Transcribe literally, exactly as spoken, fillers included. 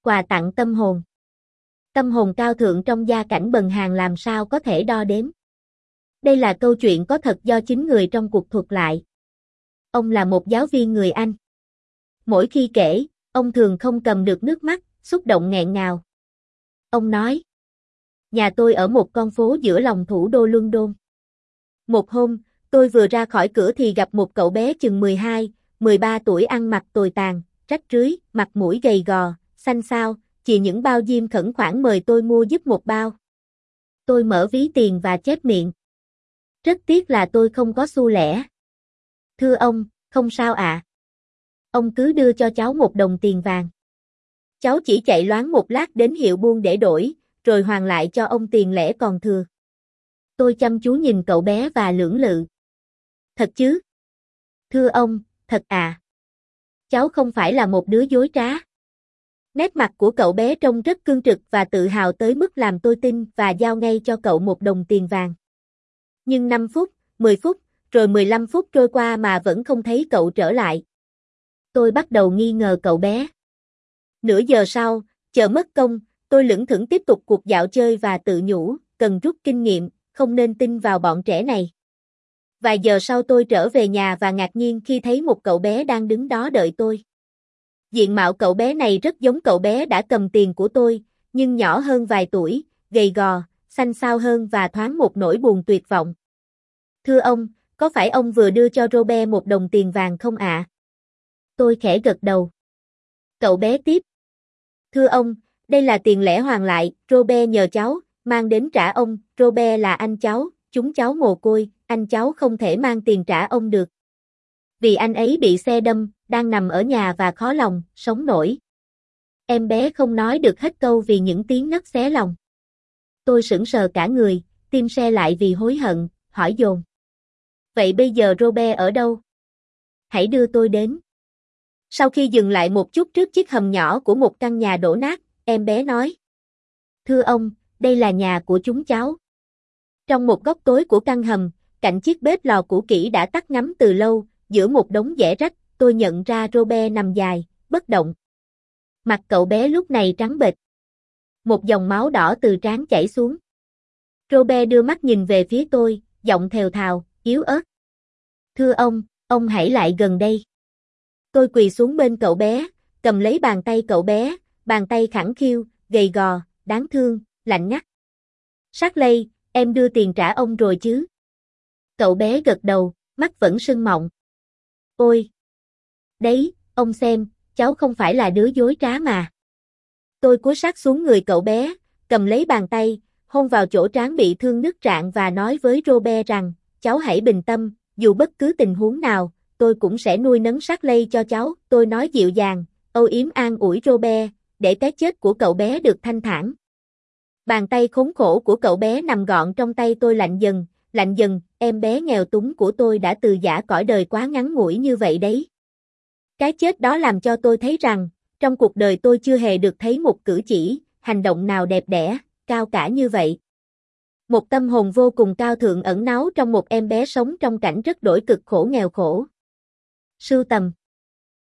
Quà tặng tâm hồn. Tâm hồn cao thượng trong gia cảnh bần hàn làm sao có thể đo đếm. Đây là câu chuyện có thật do chính người trong cuộc thuật lại. Ông là một giáo viên người Anh. Mỗi khi kể, ông thường không cầm được nước mắt, xúc động nghẹn ngào. Ông nói, nhà tôi ở một con phố giữa lòng thủ đô London. Một hôm, tôi vừa ra khỏi cửa thì gặp một cậu bé chừng mười hai, mười ba tuổi ăn mặc tồi tàn, rách rưới, mặt mũi gầy gò, xanh xao, chỉ những bao diêm khẩn khoản mời tôi mua giúp một bao. Tôi mở ví tiền và chép miệng. Rất tiếc là tôi không có xu lẻ. Thưa ông, không sao ạ. À. Ông cứ đưa cho cháu một đồng tiền vàng. Cháu chỉ chạy loáng một lát đến hiệu buôn để đổi, rồi hoàn lại cho ông tiền lẻ còn thừa. Tôi chăm chú nhìn cậu bé và lưỡng lự. Thật chứ? Thưa ông, thật à. Cháu không phải là một đứa dối trá. Nét mặt của cậu bé trông rất cương trực và tự hào tới mức làm tôi tin và giao ngay cho cậu một đồng tiền vàng. Nhưng năm phút, mười phút, rồi mười lăm phút trôi qua mà vẫn không thấy cậu trở lại. Tôi bắt đầu nghi ngờ cậu bé. Nửa giờ sau, chờ mất công, tôi lững thững tiếp tục cuộc dạo chơi và tự nhủ, cần rút kinh nghiệm, không nên tin vào bọn trẻ này. Vài giờ sau tôi trở về nhà và ngạc nhiên khi thấy một cậu bé đang đứng đó đợi tôi. Diện mạo cậu bé này rất giống cậu bé đã cầm tiền của tôi, nhưng nhỏ hơn vài tuổi, gầy gò, xanh xao hơn và thoáng một nỗi buồn tuyệt vọng. Thưa ông, có phải ông vừa đưa cho Robert một đồng tiền vàng không ạ? À? Tôi khẽ gật đầu. Cậu bé tiếp. Thưa ông, đây là tiền lẻ hoàn lại, Robert nhờ cháu, mang đến trả ông, Robert là anh cháu, chúng cháu mồ côi, anh cháu không thể mang tiền trả ông được. Vì anh ấy bị xe đâm, đang nằm ở nhà và khó lòng, sống nổi. Em bé không nói được hết câu vì những tiếng nấc xé lòng. Tôi sững sờ cả người, tim se lại vì hối hận, hỏi dồn. Vậy bây giờ Robert ở đâu? Hãy đưa tôi đến. Sau khi dừng lại một chút trước chiếc hầm nhỏ của một căn nhà đổ nát, em bé nói. Thưa ông, đây là nhà của chúng cháu. Trong một góc tối của căn hầm, cạnh chiếc bếp lò cũ kỹ đã tắt ngấm từ lâu, giữa một đống dẻ rách, tôi nhận ra Robert nằm dài, bất động. Mặt cậu bé lúc này trắng bệch. Một dòng máu đỏ từ trán chảy xuống. Robert đưa mắt nhìn về phía tôi, giọng thều thào, yếu ớt. Thưa ông, ông hãy lại gần đây. Tôi quỳ xuống bên cậu bé, cầm lấy bàn tay cậu bé, bàn tay khẳng khiu, gầy gò, đáng thương, lạnh ngắt. Shirley, em đưa tiền trả ông rồi chứ? Cậu bé gật đầu, mắt vẫn sưng mọng. Ôi! Đấy, ông xem, cháu không phải là đứa dối trá mà. Tôi cúi sát xuống người cậu bé, cầm lấy bàn tay, hôn vào chỗ trán bị thương nứt rạn và nói với Robert rằng, cháu hãy bình tâm, dù bất cứ tình huống nào, tôi cũng sẽ nuôi nấng Shirley cho cháu. Tôi nói dịu dàng, âu yếm an ủi Robert, để cái chết của cậu bé được thanh thản. Bàn tay khốn khổ của cậu bé nằm gọn trong tay tôi lạnh dần, lạnh dần, em bé nghèo túng của tôi đã từ giã cõi đời quá ngắn ngủi như vậy đấy. Cái chết đó làm cho tôi thấy rằng, trong cuộc đời tôi chưa hề được thấy một cử chỉ, hành động nào đẹp đẽ, cao cả như vậy. Một tâm hồn vô cùng cao thượng ẩn náu trong một em bé sống trong cảnh rất đổi cực khổ nghèo khổ. Sưu tầm